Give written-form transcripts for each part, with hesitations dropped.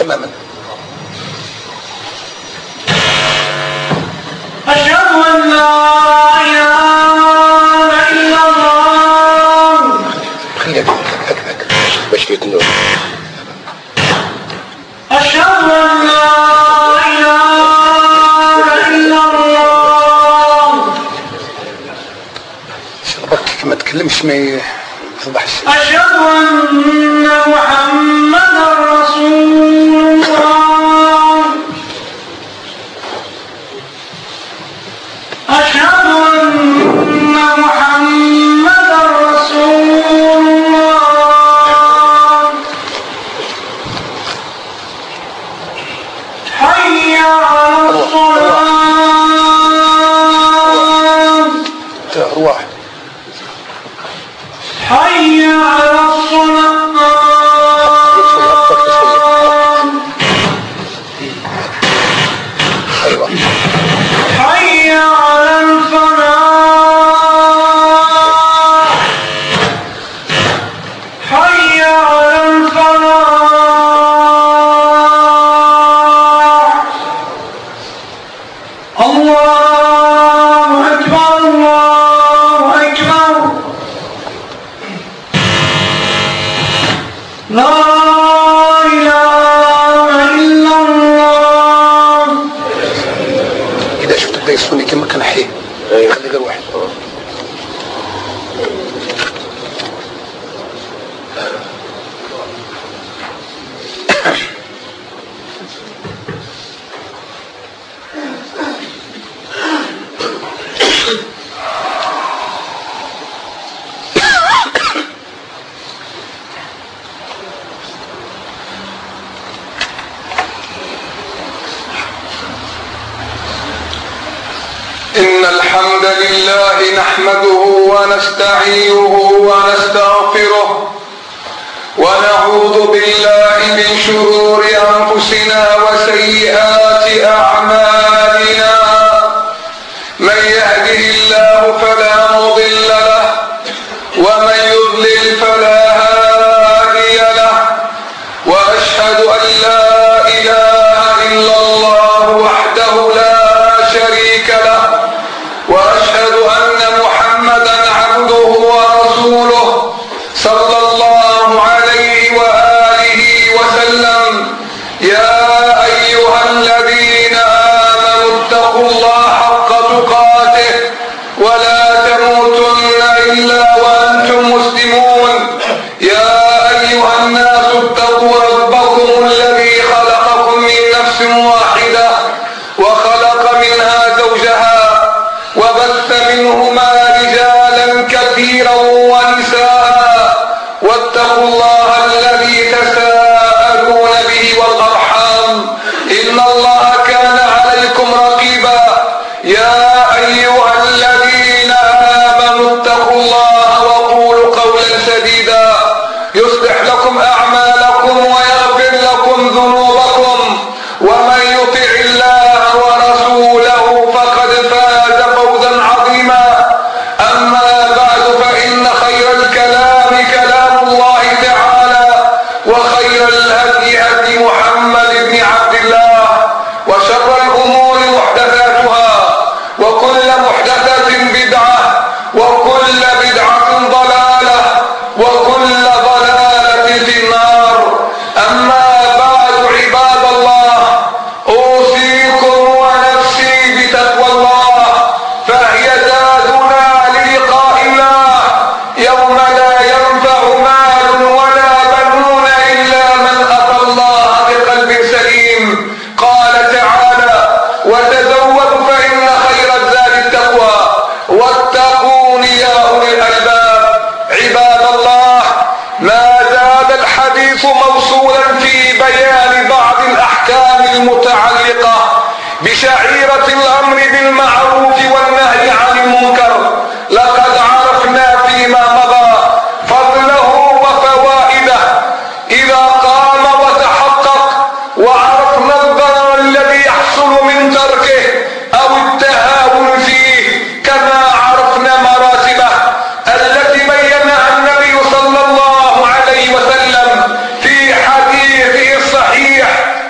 تماما. أشهد أن لا إله إلا الله. خليك هكذا باش يتنور. أشهد أن لا إله إلا الله. شربك ما تكلمش ما يصبحش. أشهد أن محمدا رسول الله. أشهد أن محمدا رسول الله. حي على الصلاة. أرواح. حي على الصلاة. أيوة. حي على الفلاح. حي على الفلاح. الله أكبر الله أكبر. لا إله إلا الله. إذا شفت بدا يصوني كما كان حي خلي غير واحد. إن الحمد لله نحمده ونستعينه ونستغفره ونعوذ بالله من شرور أنفسنا وسيئات أعمالنا. من يهده الله فلا مضل له ومن يضلل فلا هادي له. وأشهد أن لا إله إلا الله وحده لا شريك له. وأشهد أن محمدا عبده ورسوله صلى الله عليه وآله وسلم. يا أيها الذين آمنوا اتقوا الله حق تقاته ولا تموتن إلا وأنتم مسلمون. يا أيها الناس اتقوا ربكم الذي خلقكم من نفس واحدة وخلق منها زوجها وبث منهما رجالا كثيرا ونساء. واتقوا الله الذي تساءلون به والأرحام إن الله كان عليكم رقيبا. يا أيها الذين آمنوا اتقوا الله وقولوا قولا سديدا يصلح لكم أعمالكم ويغفر لكم ذنوبكم. ومن يطع الله ورسوله فقد فاز فوزا عظيما. أما بعد فإن خير الكلام كلام الله تعالى وخير الهدي هدي محمد بن عبد الله وشر الأمور محدثاتها وكل محدثة بدعة وكل بدعة ضلالة وكل ضلالة في النار. أما بعد عباد الله أوصيكم ونفسي بتقوى الله فهي زادنا للقاء الله يوم لا ينفع مال ولا بنون إلا من أتى الله بقلب سليم. قال تعالى وتزودوا فإن خير الزاد التقوى واتقون يا أولي الألباب. عباد الله ما زال الحديث موصولا في بيان بعض الأحكام المتعلقة بشعيرة الأمر بالمعروف والنهي عن المنكر. لقد عرفنا فيما مضى فضله وفوائده إذا قام وتحقق وعرفنا الضرر الذي يحصل من تركه أو التهاون فيه كما عرفنا مراتبه التي بينها النبي صلى الله عليه وسلم في حديثه الصحيح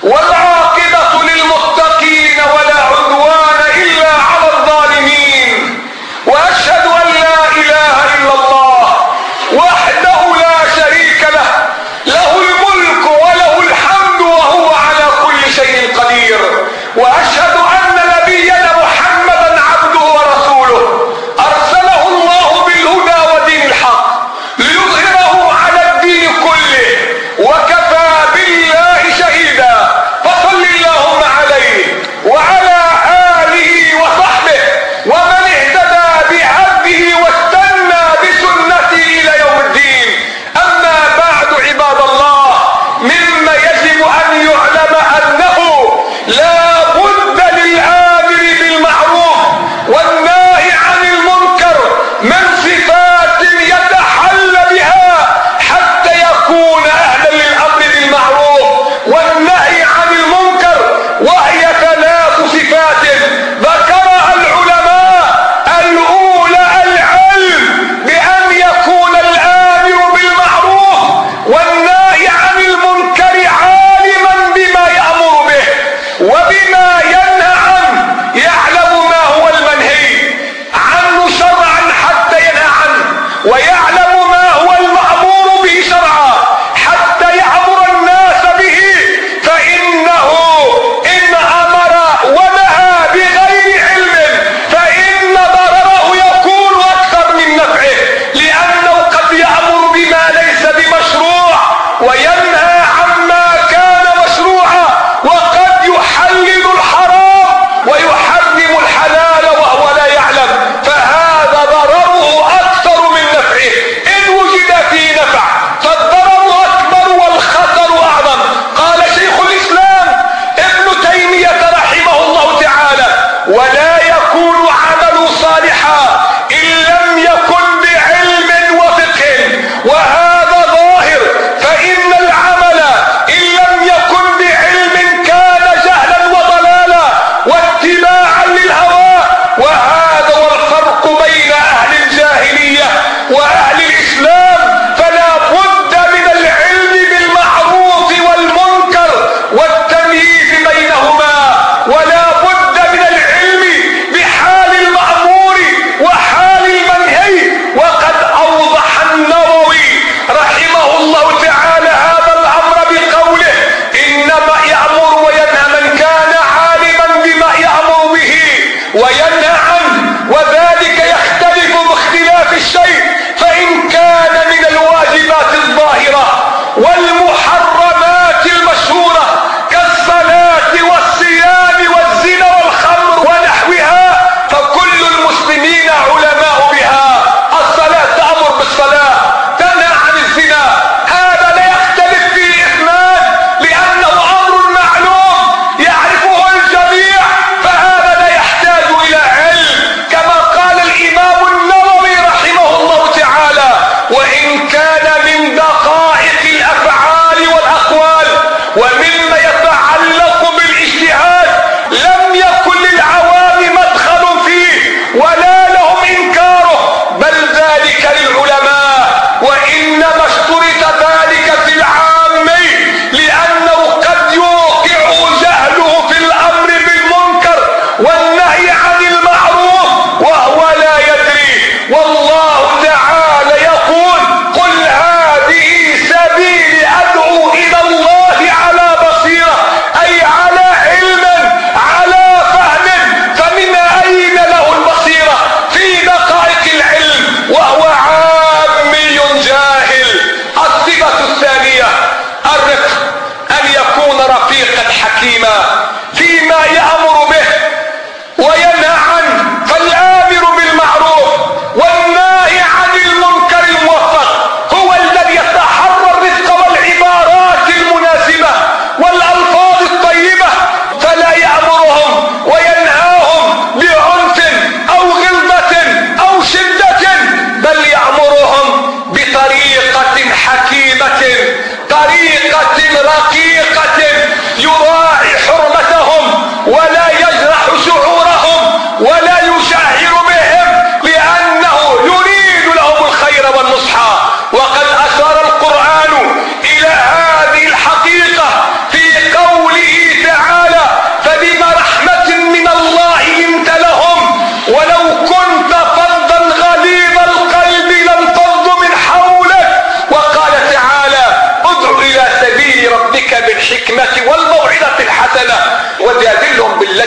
والعاقبة للمتقين ولا عدوان إلا على الظالمين. وأشهد أن لا إله إلا الله وحده لا شريك له، له الملك وله الحمد وهو على كل شيء قدير. وأشهد أن نبينا محمدا عبده ورسوله أرسله الله بالهدى ودين الحق ليظهره على الدين كله، وكفى بالله شهيدا. فصل اللهم عليه وعلى آله وصحبه ومن اهتدى بهديه واستنى بسنته إلى يوم الدين. أما بعد عباد الله، مما يجب أن يعلم أنه لا بد للآمر بالمعروف والناهي عن المنكر من صفات يتحلى بها حتى يكون أهلا للأمر بالمعروف والنهي عن المنكر، وهي 3 صفات ذكرها العلماء. الأولى العلم بأن يكون الآمر بالمعروف والنهي عن المنكر عالما بما يأمر به وبما ينهى عنه، يعلم ما هو المنهي عنه شرعا حتى ينهى عنه، ويعلم ما هو المأمور به شرعا حتى يأمر الناس به. فإنه إن أمر ونهى بغير علم فإن ضرره يكون أكثر من نفعه، لأنه قد يأمر بما ليس بمشروع وينهى عما كان مشروعا، وقد يحلل الحرام ويحرم الحلال وهو لا يعلم، فهذا ضرره أكثر من نفعه. إن وجد فيه نفع فالضرر أكبر والخطر أعظم. قال شيخ الإسلام ابن تيمية رحمه الله تعالى: ولا يكون عمل صالحا إن لم يكن بعلم وفقه، وهذا ظاهر، فإن العمل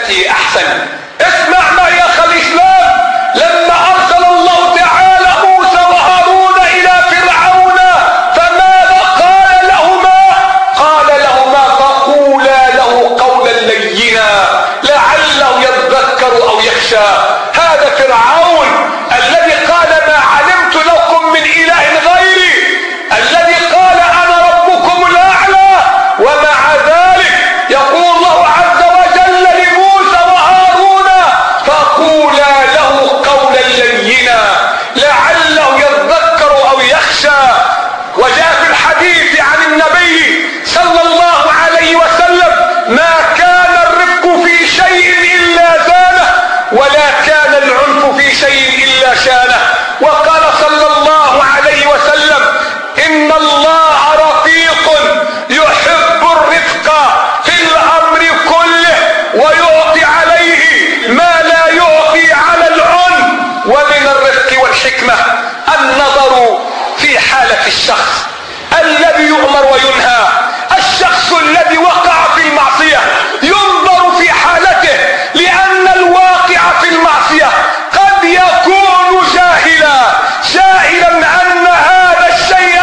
بالتي احسن. اسمع معي يا اخ الاسلام، لما ارسل الله تعالى موسى وهارون الى فرعون فماذا قال لهما؟ قال لهما فقولا له قولا لينا لعله يذكر او يخشى. هذا فرعون الذي قال ما علمت لكم من اله غيري، الذي قال انا ربكم الاعلى، ومع ذلك يقول الله عز وجل لموسى وهارون فقولا له قولا لينا لعله يذكر او يخشى. وجاء في الحديث عن النبي صلى الله عليه وسلم ما كان الرفق في شيء الا زانه ولا كان العنف في شيء الا شانه. وقال صلى الله عليه وسلم ان الله رفيق يحب الرفق في الامر كله ويعطي عليه ما لا يعطي على العنف. ومن الرفق والحكمة النظر في حالة الشخص الذي يؤمر وينهى. الشخص الذي وقع في المعصية ينظر في حالته، لأن الواقع في المعصية قد يكون جاهلا أن هذا الشيء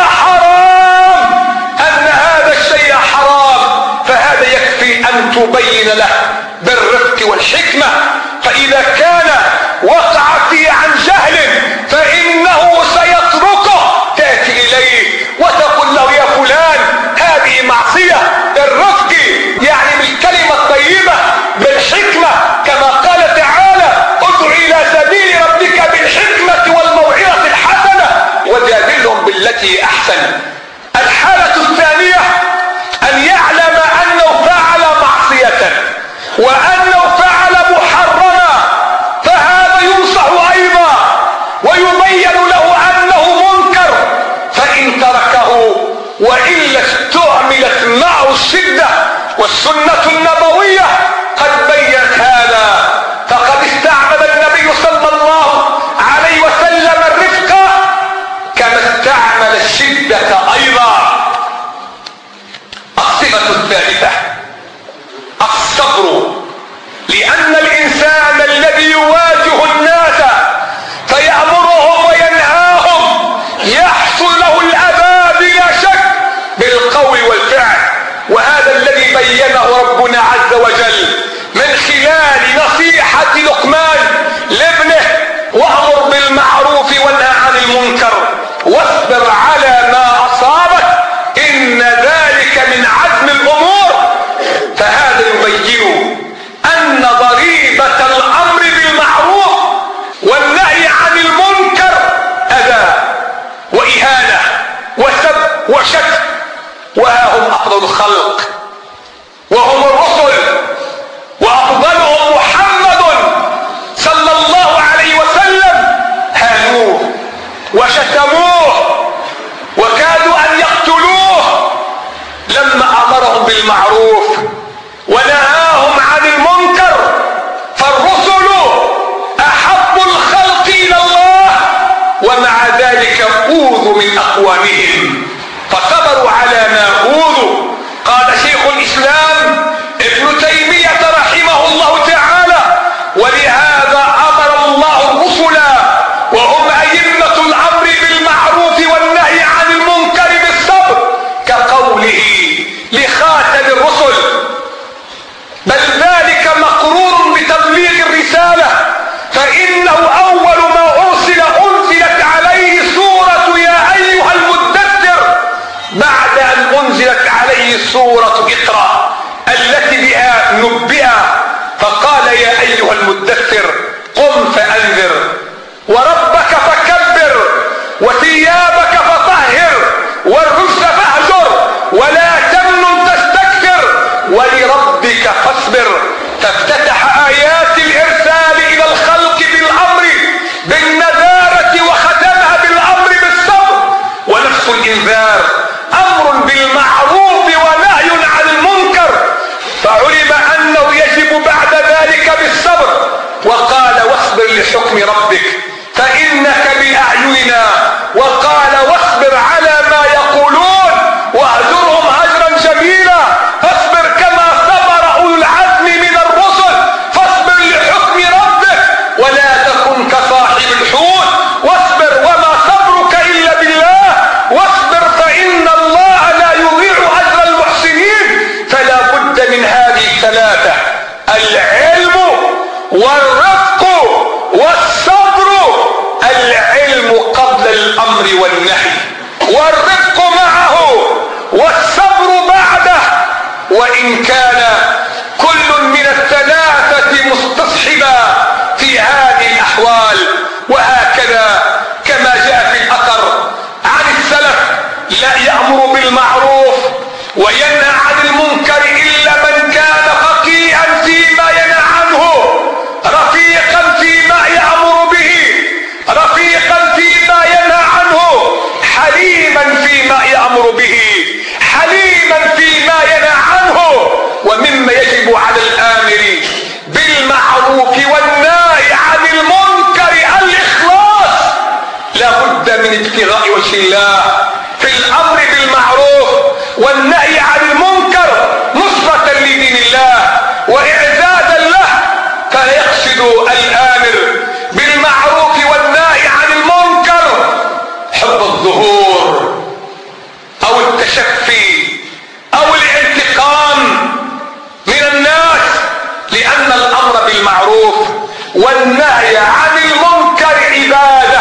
حرام، فهذا يكفي أن تبين له بالرفق والحكمة. فإذا كان وقع فيه عن جهل فإنه سيتركه، تأتي إليه وتقول له يا فلان هذه معصية. الرفق يعني بالكلمة الطيبة بالحكمة، كما قال تعالى ادع إلى سبيل ربك بالحكمة والموعظة الحسنة وجادلهم بالتي أحسن. الحالة الثانية أن يعلم أنه فعل معصية وأنه فعل محرما، فهذا ينصح أيضا ويبين له أنه منكر، فإن تركه وإلا استعملت معه الشدة. والسنة النبوية قد بيّنت هذا، فقد استعمل النبي صلى الله عليه وسلم الرفق كما استعمل الشدة أيضا. الصفة الثالثة الصبر، لأن الإنسان الذي يواجه الناس فيأمرهم وينهاهم يحصل له الأذى بلا شك بالقول والفعل، وهذا الذي بينه ربنا عز وجل من خلال نصيحة لقمان لابنه وأمر بالمعروف وانهى عن المنكر واصبر على ما أصابك إن ذلك من عزم الأمور. فهذا يبين أن ضريبة الأمر بالمعروف والنهي عن المنكر أذى وإهانة وسب وشتم، وها هم أفضل الخلق وهم الرسل وأفضلهم محمد صلى الله عليه وسلم هانوه وشتموه وكادوا أن يقتلوه لما أمرهم بالمعروف ونهاهم عن المنكر. فالرسل أحب الخلق إلى الله، ومع ذلك أوذوا من أقوامهم فصبروا على ما أوذوا. قال شيخ الإسلام ابن تيمية رحمه الله تعالى ولهذا أمر الله الرسل وهم أئمة الأمر بالمعروف والنهي عن المنكر بالصبر، كقوله لخاتم الرسل بل ذلك مقرور بتبليغ الرسالة، فإنه أول ما أنزلت عليه سورة يا أيها المدثر بعد أن أنزلت عليه سورة اقرأ التي بها نبئ، فقال يا أيها المدثر قم فأنذر وربك فكبر وثيابك فطهر والرجز فاهجر ولا تمنن تستكثر ولربك فاصبر. فافتتح آيات الإرسال إلى الخلق بالأمر بالنذارة وختمها بالأمر بالصبر. ونفس الإنذار أمر بالمعروف ونهي عن المنكر، فعلم أنه يجب بعد ذلك بالصبر. وقال واصبر لحكم ربك فإنك بأعيننا، وقال واصبر على ما يقولون واهجرهم هجرا جميلا. فاصبر كما صبر أولو العزم من الرسل، وإن كان كل من الثلاثة مستصحبا في هذه الأحوال. وهكذا كما جاء في الأثر عن السلف لا يأمر بالمعروف وينهى عن المنكر إلا من كان فقيها فيما ينهى عنه، رفيقا فيما يأمر به، رفيقا فيما ينهى عنه، حليما فيما يأمر به، حليما فيما ينهى عنه. ومما يجب على الآمر بالمعروف والنهي عن المنكر الإخلاص. لا بد من ابتغاء وجه الله في الأمر بالمعروف والنهي عن المنكر، نصرة لدين الله وإعزازا له. فيقصد الآمر بالمعروف والنهي عن المنكر حب الظهور أو التشفي أو الانتقام من الناس، لأن الأمر بالمعروف والنهي عن المنكر عبادة،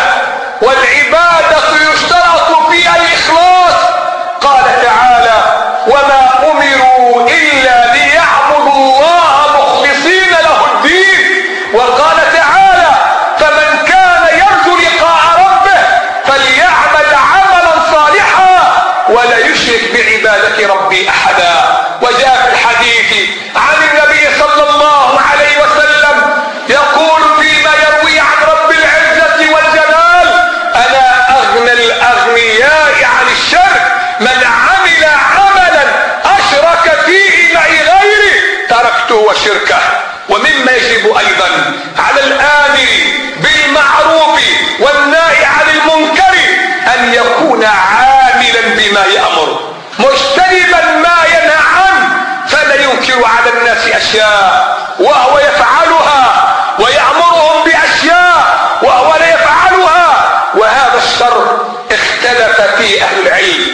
والعبادة يشترط فيها الإخلاص. قال تعالى: وما أمروا إلا ليعبدوا الله مخلصين له الدين. وقال تعالى: فمن كان يرجو لقاء ربه فليعمل عملا صالحا ولا يشرك بعبادة ربي أحدا. وجاء في الحديث عن النبي صلى الله عليه وسلم يقول فيما يروي عن رب العزة والجلال: أنا أغنى الأغنياء عن الشرك، من عمل عملا أشرك فيه معي غيري تركته وشركه. ومما يجب أيضا على الآمر بالمعروف والنهي عن المنكر أن يكون عاملا بما يأمر مجتنبا ما ينهى عنه، فلا ينكر على الناس أشياء وهو يفعلها ويأمرهم بأشياء وهو لا يفعلها. وهذا الشرط اختلف فيه أهل العلم،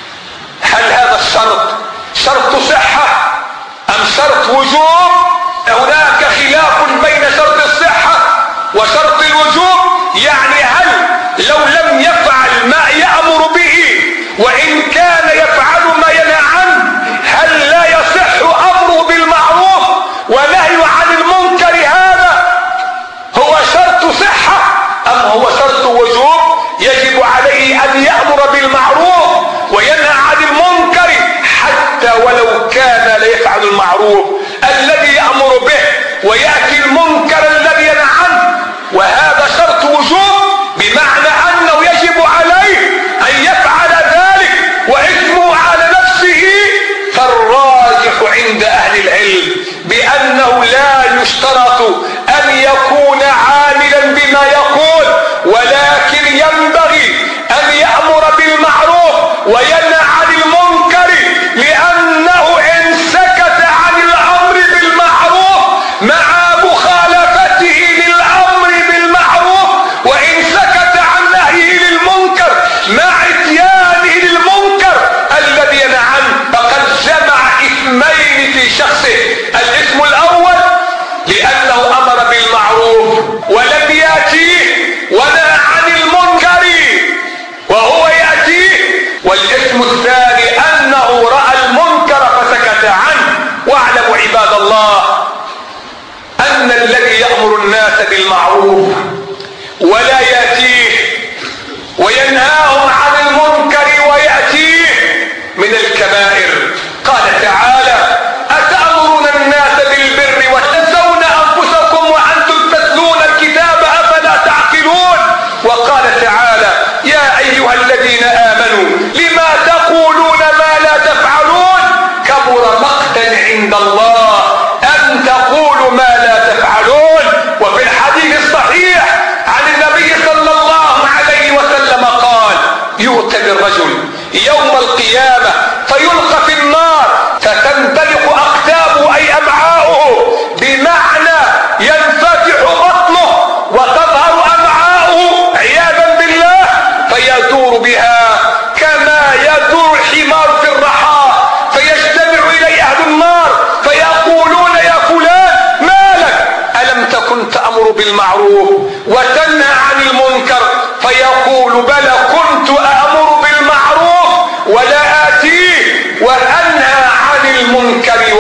هل هذا الشرط شرط صحة أم شرط وجوب؟ هناك خلاف بين شرط الصحة وشرط الوجوب. يعني هل لو لم يفعل ما يأمر به وإن كان يفعل ما ينهى عنه هل لا يصح أمره بالمعروف ونهي عن المنكر؟ هذا هو شرط صحة أم هو شرط وجوب؟ يجب عليه أن يأمر بالمعروف وينهى عن المنكر حتى ولو كان لا يفعل المعروف الذي يأمر به ويأتي المنكر الذي ينهى عنه. وهذا شرط وجوب بمعنى أنه يجب عليه أن يفعل ذلك وإثمه على نفسه. فالراجح عند أهل العلم بأنه لا يشترط أن يكون عاملا بما يقول، ولكن ينبغي أن يأمر بالمعروف وينهى عن المنكر، لأنه إن سكت عن الأمر بالمعروف مع مخالفته للأمر بالمعروف، وإن سكت عن نهيه للمنكر مع اتيانه للمنكر الذي ينهى عنه، فقد جمع إثمين في شخصه. الإثم الأول لأنه أمر بالمعروف ولم يأتيه ونهى عن المنكر وهو يأتيه، والإثم الثاني أنه رأى المنكر فسكت عنه. واعلموا عباد الله أن الذي يأمر الناس بالمعروف ولا يأتيه وينهاهم عن المنكر ويأتيه من الكبائر. قال تعالى: أتأمرون الناس بالبر وتنسون أنفسكم وأنتم تتلون الكتاب أفلا تعقلون. وقال تعالى: يا أيها الذين آمنوا لما تقولون ما لا تفعلون، كبر مقتا عند الله أن تقولوا ما لا تفعلون. وفي الحديث الصحيح عن النبي صلى الله عليه وسلم قال: يؤتى بالرجل يوم القيامة فيلقى في النار فتنطلق أقتابه أي أمعاؤه، بمعنى ينفتح بطنه وتظهر أمعاؤه عياذا بالله، فيدور بها كما يدور الحمار في الرحى، فيجتمع إليه أهل النار فيقولون: يا فلان ما لك؟ ألم تكن تأمر بالمعروف وتنهى عن المنكر؟ فيقول: بلى كنت أأمر بالمعروف ولا آتيه وأنهى عن المنكر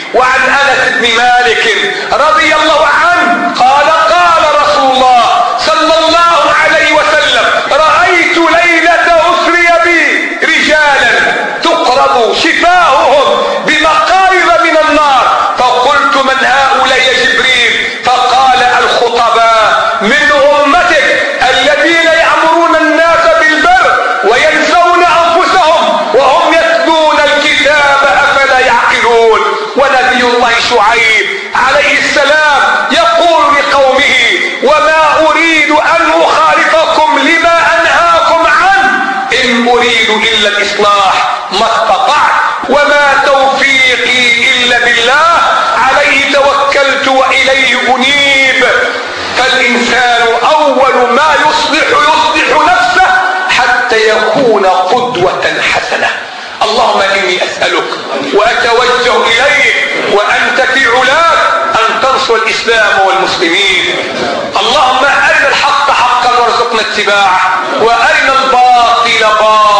وعن انس بن مالك رضي الله عنه قال قال رسول الله صلى الله عليه وسلم رأيت ليلة أسري بي رجالا تقرب شفاههم بمقارب من النار، فقلت من هؤلاء يا جبريل؟ فقال الخطباء من أمتك الذين يأمرون الناس بالبر وينسون أنفسهم وهم يتلون الكتاب أفلا يعقلون. ونبي الله شعيب عليه السلام يقول لقومه وما أريد أن أخالفكم لما أنهاكم عنه إن أريد إلا الإصلاح ما استطعت وما توفيقي إلا بالله عليه توكلت وإليه أنيب. فالإنسان أول ما يصلح نفسه حتى يكون قدوة حسنة. اللهم إني أسألك وأتوجه إليك وأنت في علاك أن تنصر الإسلام والمسلمين. اللهم أرنا الحق حقا وارزقنا اتباعه وأرنا الباطل باطلا